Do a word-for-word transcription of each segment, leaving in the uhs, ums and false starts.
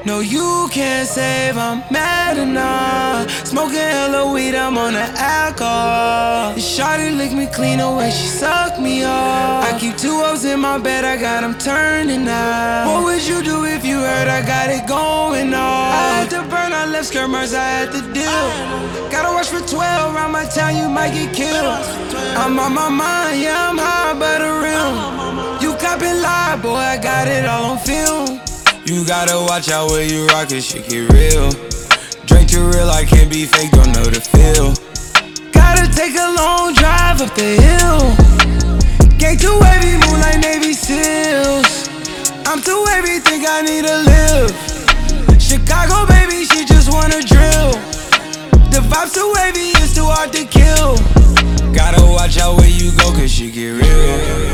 No, you can't save, I'm mad enough. Smoking hella weed, I'm on the alcohol. And shawty lick me clean the way she suck me off. I keep two O's in my bed, I got them turning out. What would you do if you heard I got it going on? I had to burn, I left skirmers, I had to deal. Gotta watch for twelve, around my town you might get killed. I'm on my mind, yeah, I'm high but a rim. You copping live, boy, I got it all on film. You gotta watch out where you rockin', shit get real. Drink too real, I can't be fake, don't know the feel. Gotta take a long drive up the hill. Gang too wavy, move like Navy SEALs. I'm too wavy, think I need to live. Chicago, baby, she just wanna drill. The vibe's too wavy, it's too hard to kill. Gotta watch out where you go, cause shit get real.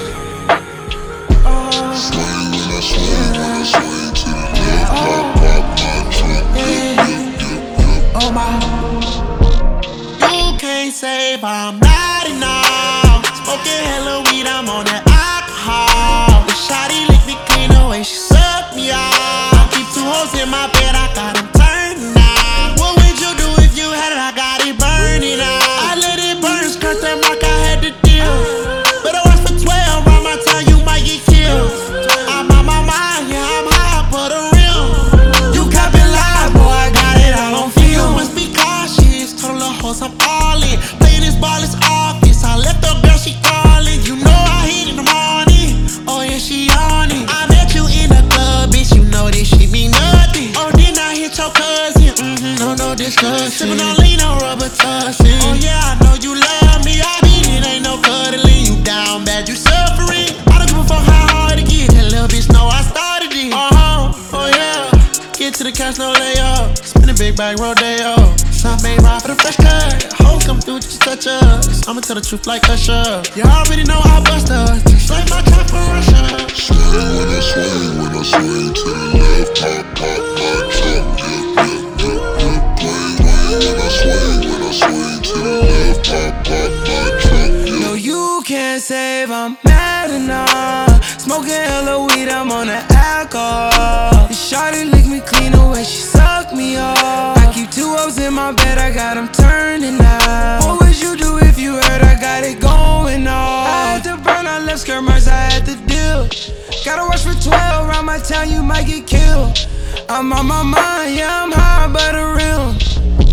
Swing when I swing, when I swing to the left, pop, pop my trunk, yep, yep, yep, yep. Oh my. You can't save, I'm not enough. Smoking hella weed, I'm on that alcohol. The shawty lick me clean the way she suck me off. I keep two hoes in my bed, I got them turning out. What would you do if you had it? I got it burning out. I let it burn, skirt that mark, I had to deal. Better watch for twelve, around my town you might get killed. I'm on my mind, yeah, I'm high for the real. You copping live, boy, I got it all on film. You must be cautious, total of hoes, I'm all in. Playing this ball is office, I left the girl, she calling. You know I hit in the morning, oh yeah, she on it. I met you in the club, bitch, you know this shit mean nothing. Oh, then I hit your cousin, mm-hmm, no, no discussion. Sippin' on lean, no rubber tussin'. Oh yeah, I know you love me, I mean it ain't no cuddling. You down bad, you suffering. I don't give a fuck how hard it get, that little bitch know I started it. Uh-huh, oh yeah, get to the cash, no layup. Spin a big bag, rodeo. Shop made ride for the fresh cut. Hoes come through, just touch us. I'ma tell the truth like Usher. You already know I bust us, just like my trap for Russia. Swing when I swing, when I swing to the left, pop, pop my trunk, yep, yep, yep, yep. Swing, swing when I swing, when I swing to the left, pop, pop my trunk, yep. No, you can't save, I'm mad enough. Smoking hella weed, I'm on the alcohol. And shawty lick me clean the way she suck me off. I keep two O's in my bed, I got them turning out. What would you do if you heard I got it going on? I had to burn, I left skirmers, I had to deal. Gotta watch for twelve, around my town you might get killed. I'm on my mind, yeah, I'm high but a rim.